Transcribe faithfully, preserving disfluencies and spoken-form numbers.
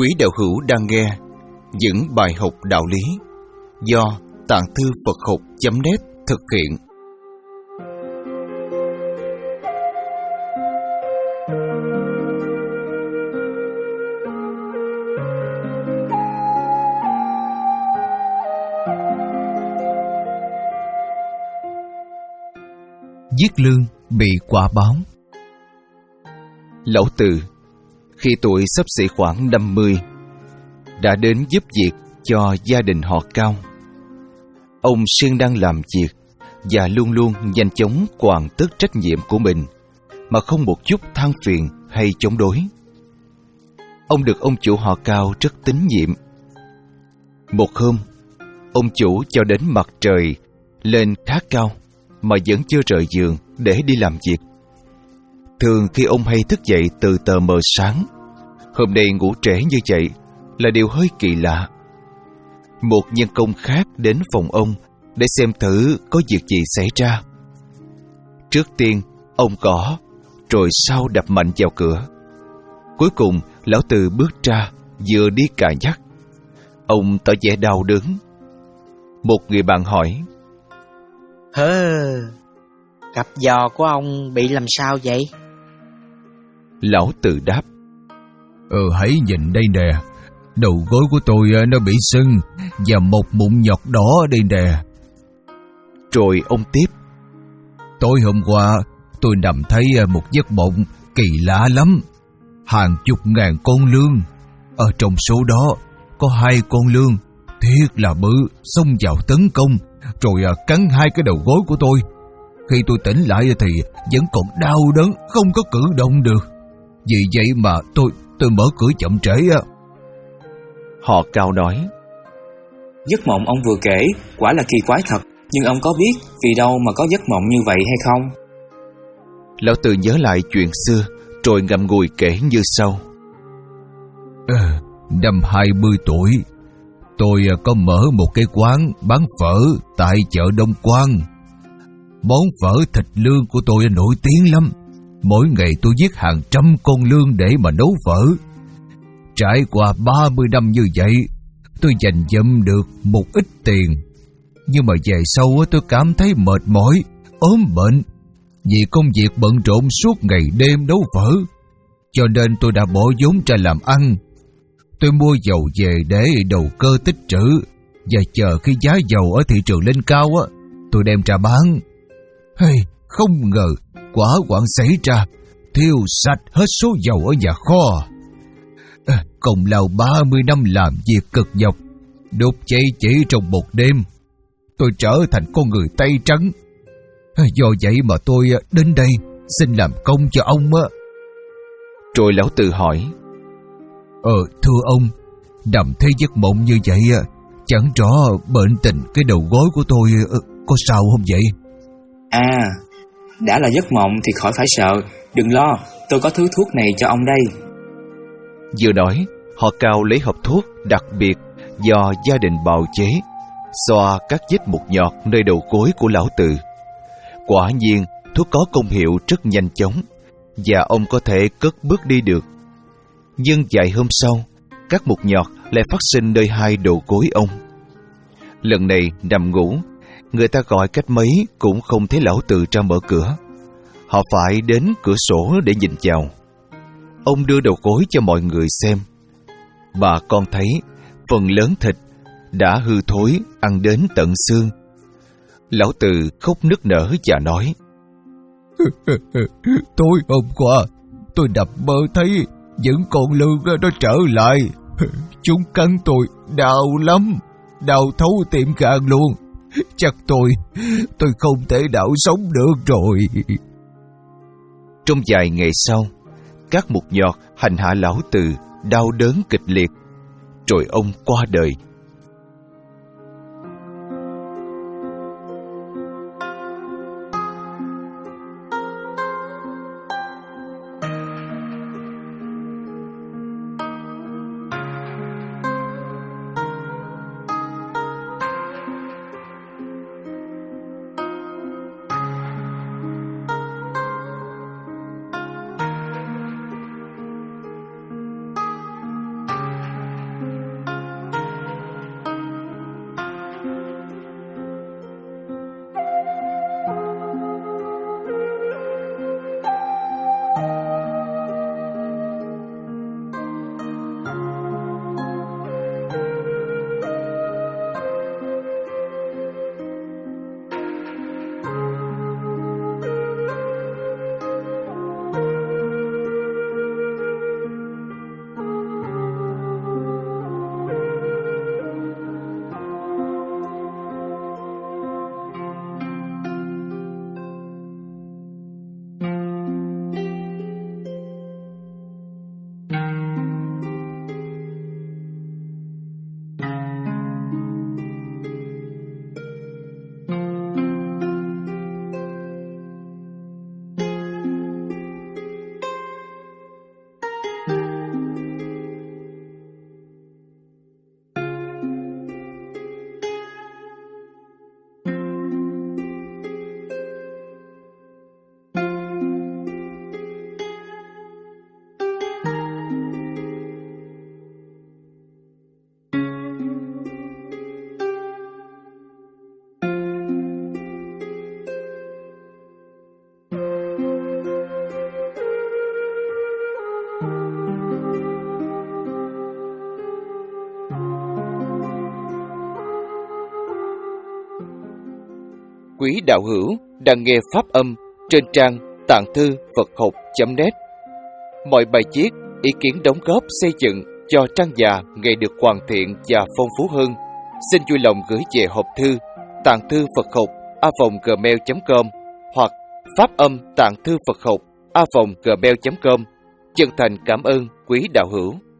Quý đạo hữu đang nghe những bài học đạo lý do Tạng Thư Phật Học chấm net thực hiện. Giết lương bị quả báo. Lão Từ khi tuổi xấp xỉ khoảng năm mươi đã đến giúp việc cho gia đình họ Cao. Ông siêng năng làm việc và luôn luôn nhanh chóng hoàn tất trách nhiệm của mình mà không một chút than phiền hay chống đối. Ông được ông chủ họ Cao rất tín nhiệm. Một hôm, ông chủ cho đến mặt trời lên khá cao mà vẫn chưa rời giường để đi làm việc. Thường khi ông hay thức dậy từ tờ mờ sáng, hôm nay ngủ trễ như vậy là điều hơi kỳ lạ. Một nhân công khác đến phòng ông để xem thử có việc gì xảy ra. Trước tiên, ông gõ, rồi sau đập mạnh vào cửa. Cuối cùng, lão Từ bước ra, vừa đi cà nhắc. Ông tỏ vẻ đau đớn. Một người bạn hỏi: Hơ, cặp giò của ông bị làm sao vậy? Lão Từ đáp: Ờ hãy nhìn đây nè, đầu gối của tôi nó bị sưng và một mụn nhọt đỏ đây nè. Rồi ông tiếp: Tối hôm qua tôi nằm thấy một giấc mộng kỳ lạ lắm. Hàng chục ngàn con lương, ở trong số đó có hai con lương thiệt là bự xông vào tấn công, rồi cắn hai cái đầu gối của tôi. Khi tôi tỉnh lại thì vẫn còn đau đớn, không có cử động được. Vì vậy mà tôi tôi mở cửa chậm trễ á. Họ Cao nói: Giấc mộng ông vừa kể quả là kỳ quái thật, nhưng ông có biết vì đâu mà có giấc mộng như vậy hay không? Lão Từ nhớ lại chuyện xưa rồi ngậm ngùi kể như sau: à, Năm hai mươi tuổi, tôi có mở một cái quán bán phở tại chợ Đông Quan. Món phở thịt lương của tôi nổi tiếng lắm. Mỗi ngày tôi giết hàng trăm con lương để mà nấu phở. Trải qua ba mươi năm như vậy, tôi dành dụm được một ít tiền. Nhưng mà về sau tôi cảm thấy mệt mỏi, ốm bệnh vì công việc bận rộn suốt ngày đêm nấu phở. Cho nên tôi đã bỏ vốn ra làm ăn. Tôi mua dầu về để đầu cơ tích trữ, và chờ khi giá dầu ở thị trường lên cao á, tôi đem ra bán. Hey, không ngờ quả quạng xảy ra, thiêu sạch hết số dầu ở nhà kho. À, công lao ba mươi năm làm việc cực nhọc, đốt cháy chỉ trong một đêm. Tôi trở thành con người tay trắng. À, do vậy mà tôi đến đây xin làm công cho ông á. Rồi lão Từ hỏi: Ờ, thưa ông, nằm thấy giấc mộng như vậy, chẳng rõ bệnh tình cái đầu gối của tôi có sao không vậy? À, đã là giấc mộng thì khỏi phải sợ, đừng lo, tôi có thứ thuốc này cho ông đây. Vừa nói, họ Cao lấy hộp thuốc đặc biệt do gia đình bào chế, xoa các vết mụn nhọt nơi đầu gối của lão Từ. Quả nhiên, thuốc có công hiệu rất nhanh chóng, và ông có thể cất bước đi được. Nhưng vài hôm sau, các mụn nhọt lại phát sinh nơi hai đầu gối ông. Lần này nằm ngủ, người ta gọi cách mấy cũng không thấy lão Từ ra mở cửa. Họ phải đến cửa sổ để nhìn vào. Ông đưa đầu gối cho mọi người xem. Bà con thấy phần lớn thịt đã hư thối, ăn đến tận xương. Lão Từ khóc nức nở và nói: Tối hôm qua tôi đập mơ thấy những con lương nó trở lại. Chúng cắn tôi đau lắm, đau thấu tim gan luôn. Chắc tôi tôi không thể nào sống được rồi. Trong vài ngày sau, các mụn nhọt hành hạ lão Từ đau đớn kịch liệt, rồi ông qua đời. quý đạo hữu đang nghe pháp âm trên trang tạng thư Phật học chấm net. Mọi bài viết, ý kiến đóng góp xây dựng cho trang già ngày được hoàn thiện và phong phú hơn, xin vui lòng gửi về hộp thư tạng thư Phật học a vòng gmail chấm com hoặc pháp âm tạng thư Phật học a vòng gmail chấm com. Chân thành cảm ơn quý đạo hữu.